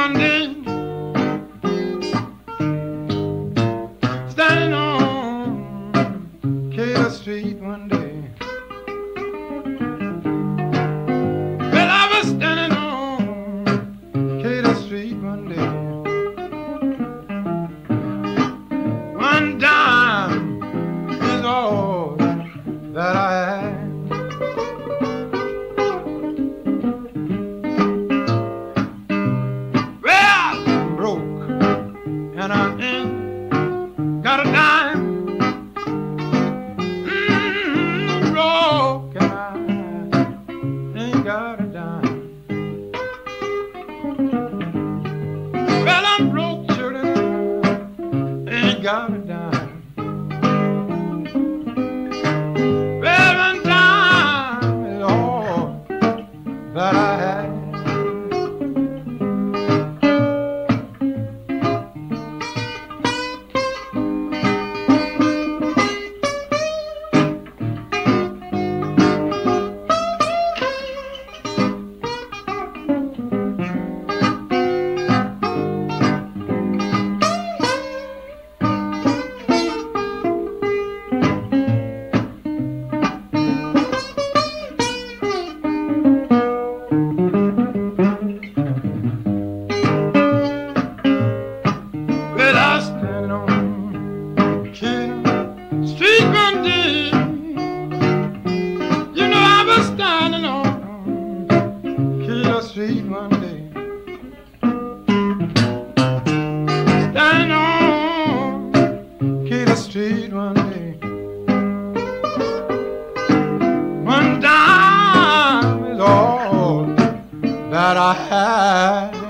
one day, standing on Cater Street one day. Well, I was standing on Cater Street one day. One dime is all that I had. Well, I'm broke and I ain't got a dime. Broke and I ain't got a dime. Well, I'm broke, children, ain't got a dime. Well, one dime is all that I had. Well, I stand on Cater Street one day. You know I was standing on Cater Street one day. Standing on Cater Street one day. One dime is all that I had.